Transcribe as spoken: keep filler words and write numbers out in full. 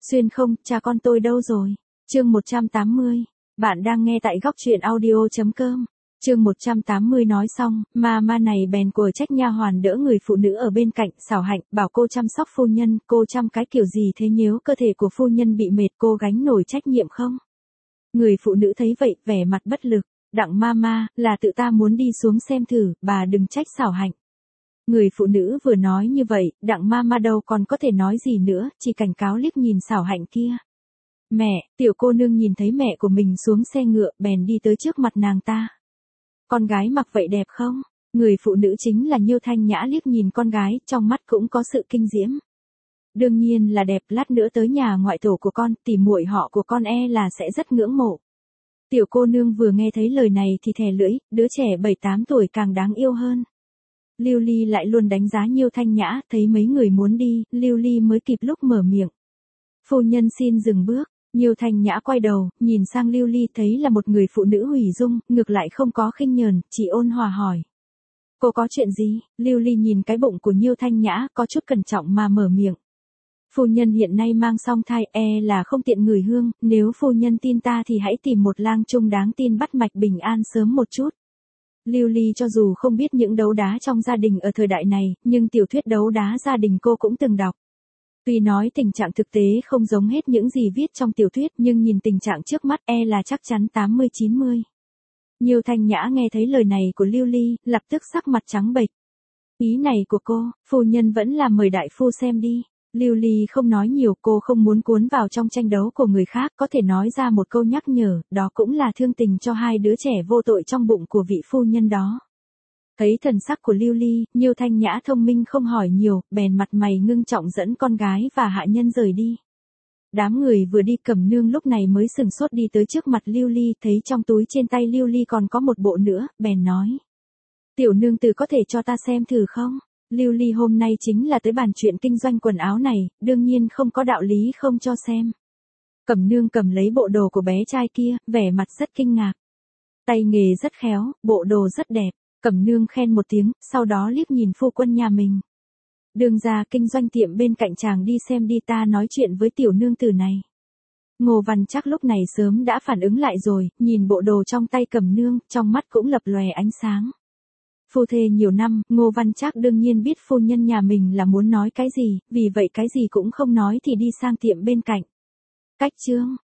Xuyên không, cha con tôi đâu rồi? Chương một trăm tám mươi. Bạn đang nghe tại góc truyện audio.com. Chương một trăm tám mươi nói xong, ma ma này bèn của trách nha hoàn đỡ người phụ nữ ở bên cạnh, xảo hạnh, bảo cô chăm sóc phu nhân, cô chăm cái kiểu gì thế, nếu cơ thể của phu nhân bị mệt cô gánh nổi trách nhiệm không? Người phụ nữ thấy vậy, vẻ mặt bất lực, Đặng ma ma, là tự ta muốn đi xuống xem thử, bà đừng trách xảo hạnh. Người phụ nữ vừa nói như vậy, Đặng ma ma đâu còn có thể nói gì nữa, chỉ cảnh cáo liếc nhìn xảo hạnh kia. Mẹ, tiểu cô nương nhìn thấy mẹ của mình xuống xe ngựa, bèn đi tới trước mặt nàng ta. Con gái mặc vậy đẹp không? Người phụ nữ chính là Nhiêu Thanh Nhã liếc nhìn con gái, trong mắt cũng có sự kinh diễm. Đương nhiên là đẹp, lát nữa tới nhà ngoại tổ của con, tỉ muội họ của con e là sẽ rất ngưỡng mộ. Tiểu cô nương vừa nghe thấy lời này thì thè lưỡi, đứa trẻ bảy tám tuổi càng đáng yêu hơn. Lưu Ly lại luôn đánh giá Nhiêu Thanh Nhã, thấy mấy người muốn đi, Lưu Ly mới kịp lúc mở miệng. Phu nhân xin dừng bước. Nhiêu Thanh Nhã quay đầu, nhìn sang Lưu Ly thấy là một người phụ nữ hủy dung, ngược lại không có khinh nhờn, chỉ ôn hòa hỏi. Cô có chuyện gì? Lưu Ly nhìn cái bụng của Nhiêu Thanh Nhã, có chút cẩn trọng mà mở miệng. Phu nhân hiện nay mang song thai, e là không tiện ngửi hương, nếu phu nhân tin ta thì hãy tìm một lang trung đáng tin bắt mạch bình an sớm một chút. Lưu Ly cho dù không biết những đấu đá trong gia đình ở thời đại này, nhưng tiểu thuyết đấu đá gia đình cô cũng từng đọc. Tuy nói tình trạng thực tế không giống hết những gì viết trong tiểu thuyết, nhưng nhìn tình trạng trước mắt e là chắc chắn tám mươi chín mươi. Nhiêu Thanh Nhã nghe thấy lời này của Lưu Ly, lập tức sắc mặt trắng bệch. Ý này của cô, phu nhân vẫn là mời đại phu xem đi. Lưu Ly không nói nhiều, cô không muốn cuốn vào trong tranh đấu của người khác, có thể nói ra một câu nhắc nhở, đó cũng là thương tình cho hai đứa trẻ vô tội trong bụng của vị phu nhân đó. Thấy thần sắc của Lưu Ly, Nhiêu Thanh Nhã thông minh không hỏi nhiều, bèn mặt mày ngưng trọng dẫn con gái và hạ nhân rời đi. Đám người vừa đi, Cẩm Nương lúc này mới sừng sốt đi tới trước mặt Lưu Ly, thấy trong túi trên tay Lưu Ly còn có một bộ nữa, bèn nói. Tiểu nương tử có thể cho ta xem thử không? Lưu Ly hôm nay chính là tới bàn chuyện kinh doanh quần áo này, đương nhiên không có đạo lý không cho xem. Cẩm Nương cầm lấy bộ đồ của bé trai kia, vẻ mặt rất kinh ngạc. Tay nghề rất khéo, bộ đồ rất đẹp. Cẩm Nương khen một tiếng, sau đó liếc nhìn phu quân nhà mình. Đường ra kinh doanh tiệm bên cạnh chàng đi xem đi, ta nói chuyện với tiểu nương tử này. Ngô Văn Trác lúc này sớm đã phản ứng lại rồi, nhìn bộ đồ trong tay Cẩm Nương, trong mắt cũng lập lòe ánh sáng. Phu thê nhiều năm, Ngô Văn Trác đương nhiên biết phu nhân nhà mình là muốn nói cái gì, vì vậy cái gì cũng không nói thì đi sang tiệm bên cạnh. Cách chương,